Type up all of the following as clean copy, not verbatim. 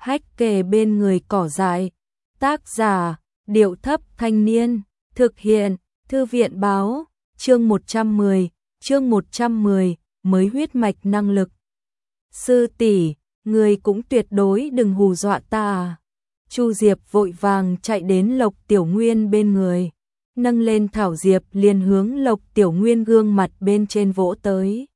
hách kề bên người cỏ dại. Tác giả, Điệu Thấp Thanh Niên. Thực hiện, Thư viện báo. Chương 110, mới huyết mạch năng lực. Sư tỷ, người cũng tuyệt đối đừng hù dọa ta à. Chu Diệp vội vàng chạy đến Lộc Tiểu Nguyên bên người, nâng lên thảo diệp liền hướng Lộc Tiểu Nguyên gương mặt bên trên vỗ tới.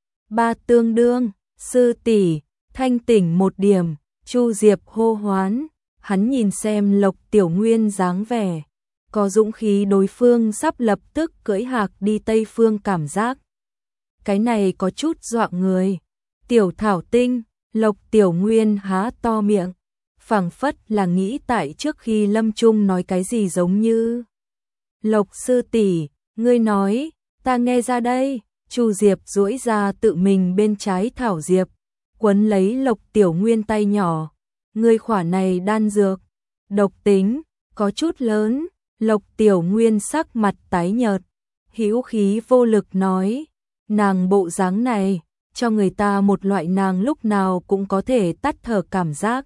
Ba tương đương, sư tỷ, thanh tỉnh một điểm, Chu Diệp hô hoán, hắn nhìn xem Lộc Tiểu Nguyên dáng vẻ, có dũng khí đối phương sắp lập tức cưỡi hạc đi Tây Phương cảm giác. Cái này có chút dọa người. Tiểu Thảo Tinh, Lộc Tiểu Nguyên há to miệng, phảng phất là nghĩ tại trước khi lâm chung nói cái gì giống như. Lộc sư tỷ, ngươi nói, ta nghe ra đây. Chu Diệp duỗi ra tự mình bên trái thảo diệp, quấn lấy Lộc Tiểu Nguyên tay nhỏ. Ngươi khỏa này đan dược, độc tính, có chút lớn. Lộc Tiểu Nguyên sắc mặt tái nhợt, hữu khí vô lực nói, nàng bộ dáng này, cho người ta một loại nàng lúc nào cũng có thể tắt thở cảm giác.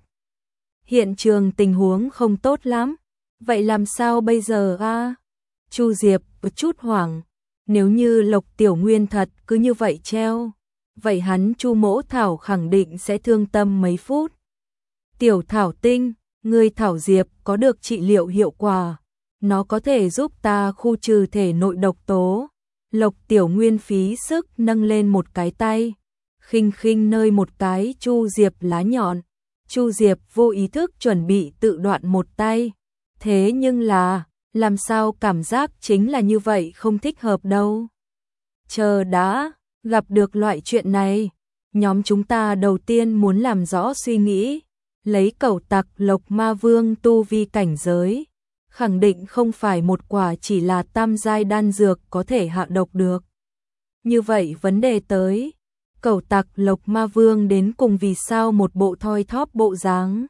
Hiện trường tình huống không tốt lắm, vậy làm sao bây giờ a? Chu Diệp chút hoảng, nếu như Lộc Tiểu Nguyên thật cứ như vậy treo, vậy hắn Chu Mỗ Thảo khẳng định sẽ thương tâm mấy phút. Tiểu Thảo Tinh, ngươi thảo diệp có được trị liệu hiệu quả, nó có thể giúp ta khu trừ thể nội độc tố. Lộc Tiểu Nguyên phí sức nâng lên một cái tay, khinh khinh nơi một cái Chu Diệp lá nhọn. Chu Diệp vô ý thức chuẩn bị tự đoạn một tay, thế nhưng là, làm sao cảm giác chính là như vậy không thích hợp đâu. Chờ đã, gặp được loại chuyện này, nhóm chúng ta đầu tiên muốn làm rõ suy nghĩ, lấy cẩu tặc Lộc Ma Vương tu vi cảnh giới, khẳng định không phải một quả chỉ là tam giai đan dược có thể hạ độc được. Như vậy vấn đề tới, cẩu tặc Lộc Ma Vương đến cùng vì sao một bộ thoi thóp bộ dáng.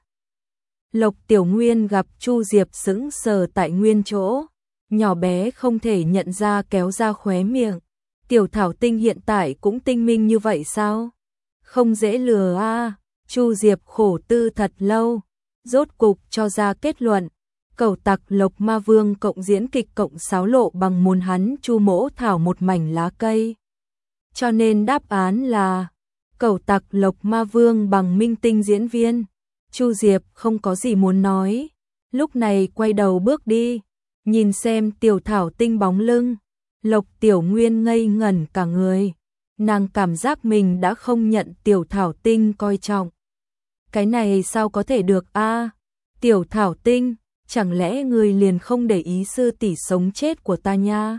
Lộc Tiểu Nguyên gặp Chu Diệp sững sờ tại nguyên chỗ, nhỏ bé không thể nhận ra kéo ra khóe miệng. Tiểu Thảo Tinh hiện tại cũng tinh minh như vậy sao? Không dễ lừa a. Chu Diệp khổ tư thật lâu, rốt cục cho ra kết luận. Cẩu tặc Lộc Ma Vương cộng diễn kịch cộng xáo lộ bằng muốn hắn Chu Mỗ Thảo một mảnh lá cây. Cho nên đáp án là cẩu tặc Lộc Ma Vương bằng minh tinh diễn viên. Chu Diệp không có gì muốn nói, lúc này quay đầu bước đi, nhìn xem Tiểu Thảo Tinh bóng lưng. Lộc Tiểu Nguyên ngây ngẩn cả người, nàng cảm giác mình đã không nhận Tiểu Thảo Tinh coi trọng. Cái này sao có thể được a? Tiểu Thảo Tinh, chẳng lẽ người liền không để ý sư tỷ sống chết của ta nha?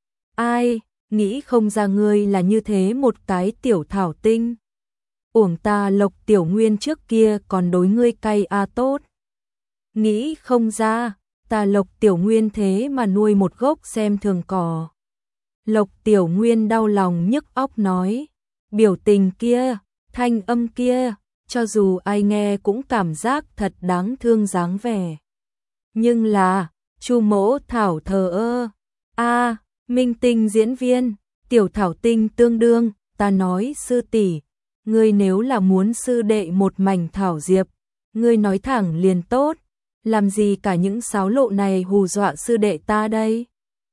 Ai, nghĩ không ra ngươi là như thế một cái Tiểu Thảo Tinh. Uổng ta Lộc Tiểu Nguyên trước kia còn đối ngươi cay a tốt. Nghĩ không ra, ta Lộc Tiểu Nguyên thế mà nuôi một gốc xem thường cỏ. Lộc Tiểu Nguyên đau lòng nhức óc nói, biểu tình kia, thanh âm kia, cho dù ai nghe cũng cảm giác thật đáng thương dáng vẻ. Nhưng là, Chu Mỗ Thảo thờ ơ. A, minh tinh diễn viên, Tiểu Thảo Tinh tương đương, ta nói sư tỷ, ngươi nếu là muốn sư đệ một mảnh thảo diệp, ngươi nói thẳng liền tốt, làm gì cả những xáo lộ này hù dọa sư đệ ta đây.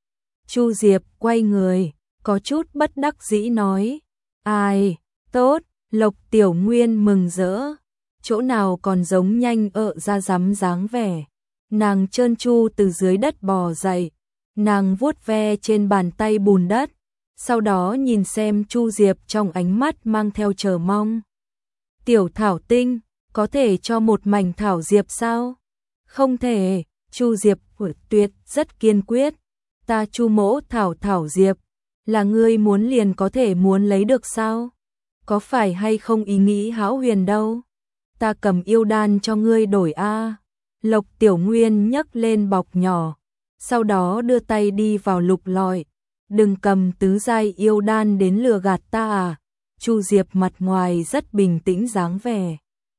Chu Diệp quay người, có chút bất đắc dĩ nói, ai, tốt. Lộc Tiểu Nguyên mừng rỡ, chỗ nào còn giống nhanh ra rắm dáng vẻ. Nàng trơn tru từ dưới đất bò dậy, nàng vuốt ve trên bàn tay bùn đất, sau đó nhìn xem Chu Diệp trong ánh mắt mang theo chờ mong. Tiểu Thảo Tinh, có thể cho một mảnh thảo diệp sao? Không thể. Chu Diệp tuyệt rất kiên quyết. Ta Chu Mỗ thảo diệp, là ngươi muốn liền có thể muốn lấy được sao? Có phải hay không ý nghĩ hão huyền đâu? Ta cầm yêu đan cho ngươi đổi a. Lộc Tiểu Nguyên nhấc lên bọc nhỏ, sau đó đưa tay đi vào lục lọi. Đừng cầm tứ giai yêu đan đến lừa gạt ta à. Chu Diệp mặt ngoài rất bình tĩnh dáng vẻ,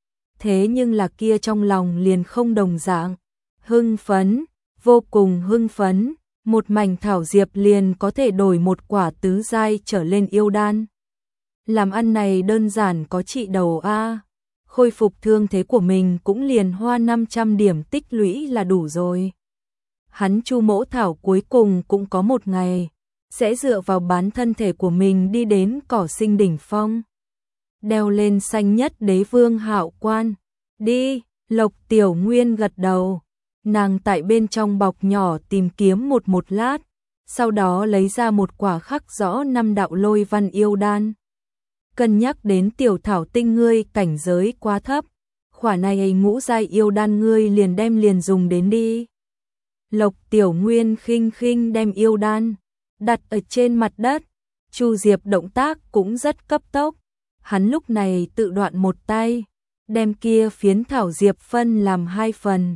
thế nhưng là kia trong lòng liền không đồng dạng. Hưng phấn, vô cùng hưng phấn, một mảnh thảo diệp liền có thể đổi một quả tứ giai trở lên yêu đan. Làm ăn này đơn giản có trị đầu a. khôi phục thương thế của mình cũng liền hoa 500 điểm tích lũy là đủ rồi. Hắn Chu Mỗ Thảo cuối cùng cũng có một ngày sẽ dựa vào bán thân thể của mình đi đến cỏ sinh đỉnh phong, đeo lên xanh nhất đế vương hạo quan. Đi, Lộc Tiểu Nguyên gật đầu. Nàng tại bên trong bọc nhỏ tìm kiếm một lát, sau đó lấy ra một quả khắc rõ 5 đạo lôi văn yêu đan. Cân nhắc đến tiểu thảo tinh ngươi cảnh giới quá thấp, khỏa này ngũ giai yêu đan ngươi liền dùng đến đi. Lộc Tiểu Nguyên khinh khinh đem yêu đan đặt ở trên mặt đất. Chu Diệp động tác cũng rất cấp tốc, hắn lúc này tự đoạn một tay, đem kia phiến thảo diệp phân làm 2 phần,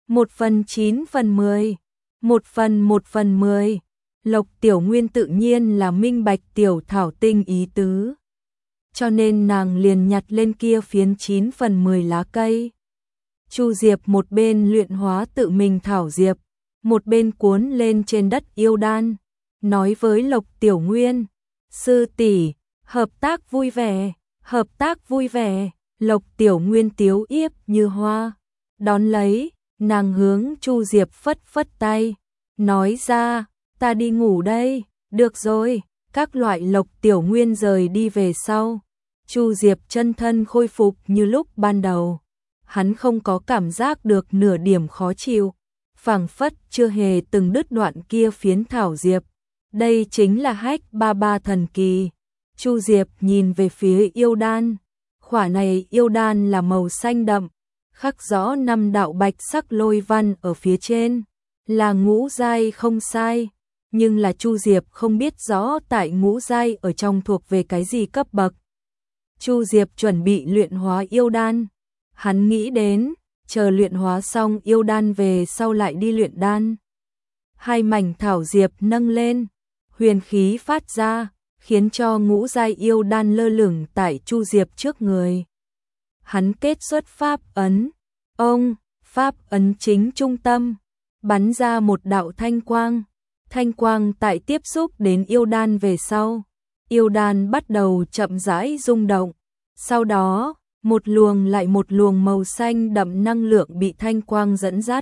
1/9/10, 1/10. Lộc Tiểu Nguyên tự nhiên là minh bạch tiểu thảo tinh ý tứ, cho nên nàng liền nhặt lên kia phiến 9/10 lá cây. Chu Diệp một bên luyện hóa tự mình thảo diệp, một bên cuốn lên trên đất yêu đan, nói với Lộc Tiểu Nguyên: "Sư tỷ, hợp tác vui vẻ, hợp tác vui vẻ." Lộc Tiểu Nguyên tiếu yếp như hoa, đón lấy, nàng hướng Chu Diệp phất phất tay, nói ra: "Ta đi ngủ đây." "Được rồi." Các loại Lộc Tiểu Nguyên rời đi về sau, Chu Diệp chân thân khôi phục như lúc ban đầu. Hắn không có cảm giác được nửa điểm khó chịu, phảng phất chưa hề từng đứt đoạn kia phiến thảo diệp. Đây chính là hách ba ba thần kỳ. Chu Diệp nhìn về phía yêu đan. Khỏa này yêu đan là màu xanh đậm, khắc rõ 5 đạo bạch sắc lôi văn ở phía trên, là ngũ giai không sai, nhưng là Chu Diệp không biết rõ tại ngũ giai ở trong thuộc về cái gì cấp bậc. Chu Diệp chuẩn bị luyện hóa yêu đan, hắn nghĩ đến chờ luyện hóa xong yêu đan về sau lại đi luyện đan. 2 mảnh thảo diệp nâng lên, huyền khí phát ra, khiến cho ngũ giai yêu đan lơ lửng tại Chu Diệp trước người. Hắn kết xuất pháp ấn, pháp ấn chính trung tâm, bắn ra một đạo thanh quang. Thanh quang tại tiếp xúc đến yêu đan về sau, yêu đan bắt đầu chậm rãi rung động. Sau đó, một luồng lại một luồng màu xanh đậm năng lượng bị thanh quang dẫn dắt,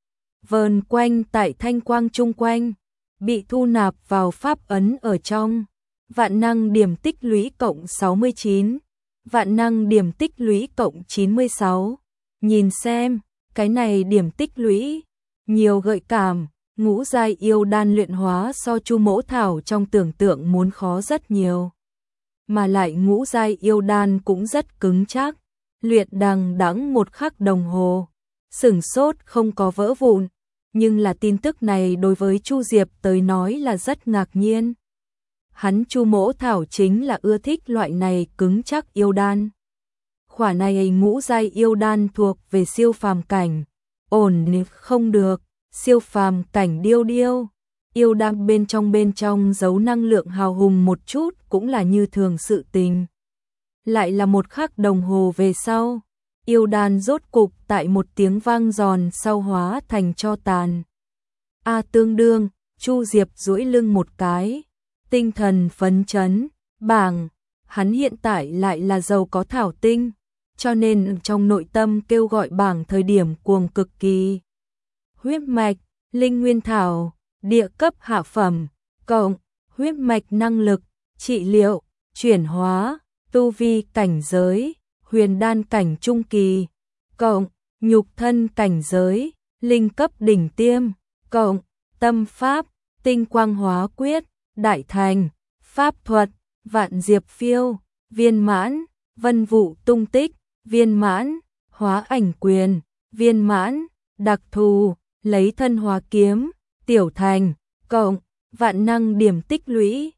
vờn quanh tại thanh quang chung quanh, bị thu nạp vào pháp ấn ở trong. Vạn năng điểm tích lũy cộng 69, vạn năng điểm tích lũy cộng 96. Nhìn xem, cái này điểm tích lũy nhiều gợi cảm. Ngũ giai yêu đan luyện hóa so Chu Mỗ Thảo trong tưởng tượng muốn khó rất nhiều, mà lại ngũ giai yêu đan cũng rất cứng chắc. Luyện đằng đẵng 1 khắc đồng hồ, sửng sốt không có vỡ vụn, nhưng là tin tức này đối với Chu Diệp tới nói là rất ngạc nhiên. Hắn Chu Mỗ Thảo chính là ưa thích loại này cứng chắc yêu đan. Khỏa này ngũ giai yêu đan thuộc về siêu phàm cảnh, ổn không được. Siêu phàm cảnh điêu điêu, yêu đan bên trong giấu năng lượng hào hùng một chút cũng là như thường sự tình. Lại là 1 khắc đồng hồ về sau, yêu đan rốt cục tại một tiếng vang giòn sau hóa thành tro tàn. Tương đương, Chu Diệp duỗi lưng một cái, tinh thần phấn chấn, bảng, hắn hiện tại lại là giàu có thảo tinh, cho nên trong nội tâm kêu gọi bảng thời điểm cuồng cực kỳ. Huyết mạch, linh nguyên thảo, địa cấp hạ phẩm, cộng, huyết mạch năng lực, trị liệu, chuyển hóa, tu vi cảnh giới, huyền đan cảnh trung kỳ, cộng, nhục thân cảnh giới, linh cấp đỉnh tiêm, cộng, tâm pháp, tinh quang hóa quyết, đại thành, pháp thuật, vạn diệp phiêu, viên mãn, vân vụ tung tích, viên mãn, hóa ảnh quyền, viên mãn, đặc thù, lấy thân hóa kiếm, tiểu thành, cộng, vạn năng điểm tích lũy,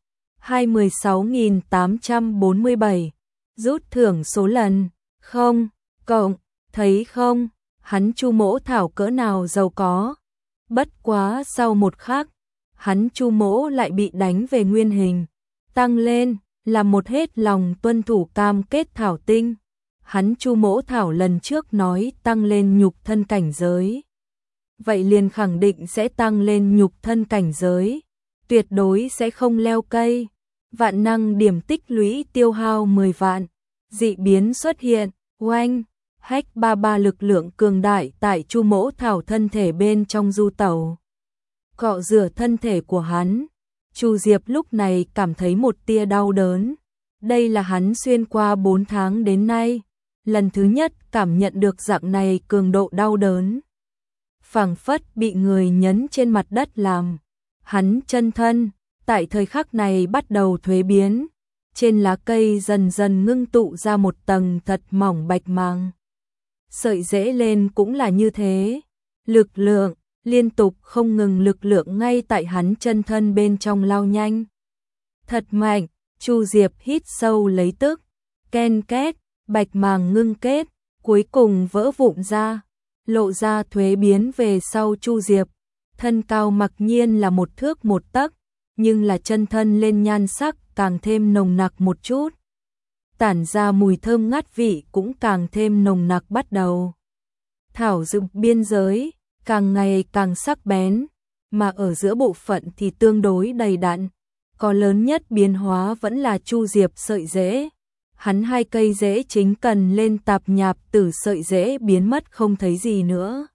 216.847, rút thưởng số lần, không, cộng, thấy không, hắn Chu Mỗ Thảo cỡ nào giàu có. Bất quá sau 1 khắc, hắn Chu Mỗ lại bị đánh về nguyên hình, tăng lên, là một hết lòng tuân thủ cam kết thảo tinh. Hắn Chu Mỗ Thảo lần trước nói tăng lên nhục thân cảnh giới, vậy liền khẳng định sẽ tăng lên nhục thân cảnh giới, tuyệt đối sẽ không leo cây. Vạn năng điểm tích lũy tiêu hao 10 vạn, dị biến xuất hiện, oanh, Hách ba ba lực lượng cường đại tại Chu Mỗ Thảo thân thể bên trong du tẩu. Cọ rửa thân thể của hắn, Chu Diệp lúc này cảm thấy một tia đau đớn. Đây là hắn xuyên qua 4 tháng đến nay, lần thứ nhất cảm nhận được dạng này cường độ đau đớn. Phảng phất bị người nhấn trên mặt đất làm. Hắn chân thân, tại thời khắc này bắt đầu thuế biến. Trên lá cây dần dần ngưng tụ ra một tầng thật mỏng bạch màng. Sợi rễ lên cũng là như thế. Lực lượng, liên tục không ngừng lực lượng ngay tại hắn chân thân bên trong lao nhanh. Thật mạnh, Chu Diệp hít sâu lấy tức. Ken két, bạch màng ngưng kết, cuối cùng vỡ vụn ra. Lộ ra thuế biến về sau Chu Diệp. Thân cao mặc nhiên là 1 thước 1 tấc, nhưng là chân thân lên nhan sắc càng thêm nồng nặc một chút. Tản ra mùi thơm ngát vị cũng càng thêm nồng nặc bắt đầu. Thảo dược biên giới, càng ngày càng sắc bén, mà ở giữa bộ phận thì tương đối đầy đặn. Có lớn nhất biến hóa vẫn là Chu Diệp sợi rễ. Hắn 2 cây rễ chính cần lên tạp nhạp từ sợi rễ biến mất không thấy gì nữa.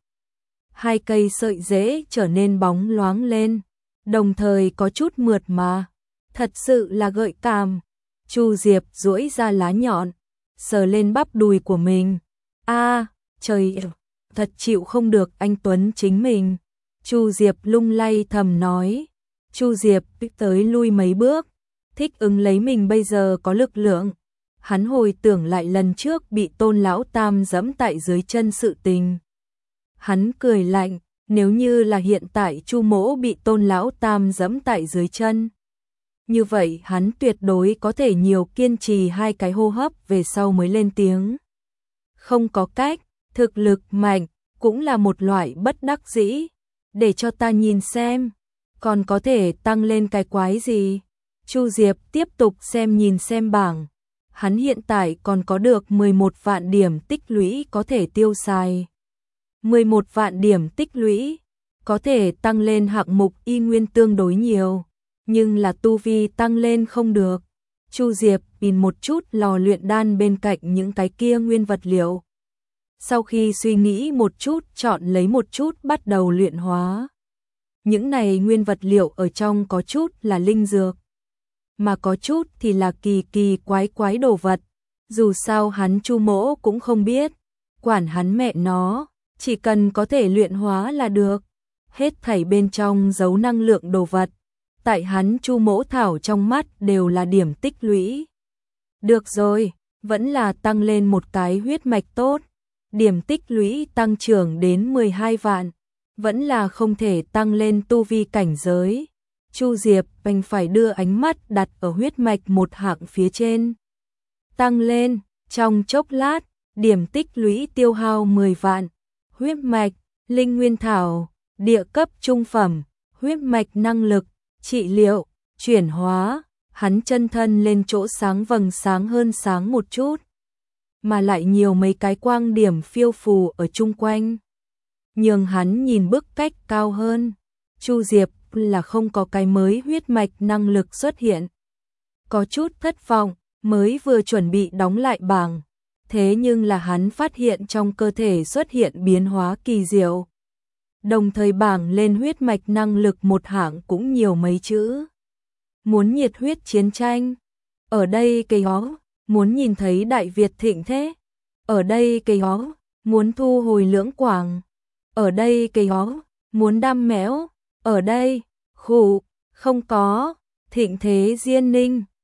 2 cây sợi rễ trở nên bóng loáng lên, đồng thời có chút mượt mà, thật sự là gợi cảm. Chu Diệp duỗi ra lá nhọn, sờ lên bắp đùi của mình. A, trời, thật chịu không được anh Tuấn chính mình. Chu Diệp lung lay thầm nói. Chu Diệp tới lui mấy bước, thích ứng lấy mình bây giờ có lực lượng. Hắn hồi tưởng lại lần trước bị Tôn lão tam giẫm tại dưới chân sự tình. Hắn cười lạnh, nếu như là hiện tại Chu Mỗ bị Tôn lão tam giẫm tại dưới chân, như vậy hắn tuyệt đối có thể nhiều kiên trì 2 cái hô hấp về sau mới lên tiếng. Không có cách, thực lực mạnh cũng là một loại bất đắc dĩ. Để cho ta nhìn xem, còn có thể tăng lên cái quái gì? Chu Diệp tiếp tục nhìn xem bảng. Hắn hiện tại còn có được 11 vạn điểm tích lũy có thể tiêu xài. 11 vạn điểm tích lũy có thể tăng lên hạng mục y nguyên tương đối nhiều, nhưng là tu vi tăng lên không được. Chu Diệp nhìn một chút lò luyện đan bên cạnh những cái kia nguyên vật liệu. Sau khi suy nghĩ một chút, chọn lấy một chút bắt đầu luyện hóa. Những này nguyên vật liệu ở trong có chút là linh dược, mà có chút thì là kỳ kỳ quái quái đồ vật. Dù sao hắn Chu Mỗ cũng không biết, quản hắn mẹ nó, chỉ cần có thể luyện hóa là được. Hết thảy bên trong giấu năng lượng đồ vật, tại hắn Chu Mỗ Thảo trong mắt đều là điểm tích lũy. Được rồi, vẫn là tăng lên một cái huyết mạch tốt. Điểm tích lũy tăng trưởng đến 12 vạn, vẫn là không thể tăng lên tu vi cảnh giới. Chu Diệp đành phải đưa ánh mắt đặt ở huyết mạch một hạng phía trên. Tăng lên, trong chốc lát, điểm tích lũy tiêu hao 10 vạn. Huyết mạch, linh nguyên thảo, địa cấp trung phẩm, huyết mạch năng lực, trị liệu, chuyển hóa, hắn chân thân lên chỗ sáng vầng sáng hơn sáng một chút. Mà lại nhiều mấy cái quang điểm phiêu phù ở chung quanh, nhường hắn nhìn bức cách cao hơn. Chu Diệp là không có cái mới huyết mạch năng lực xuất hiện. Có chút thất vọng, mới vừa chuẩn bị đóng lại bảng, thế nhưng là hắn phát hiện trong cơ thể xuất hiện biến hóa kỳ diệu. Đồng thời bảng lên huyết mạch năng lực một hạng cũng nhiều mấy chữ. Muốn nhiệt huyết chiến tranh. Ở đây cây hó, muốn nhìn thấy Đại Việt thịnh thế. Ở đây cây hó, muốn thu hồi Lưỡng Quảng. Ở đây cây hó, muốn đam mẽo. Ở đây, khủ, không có, thịnh thế Diên Ninh.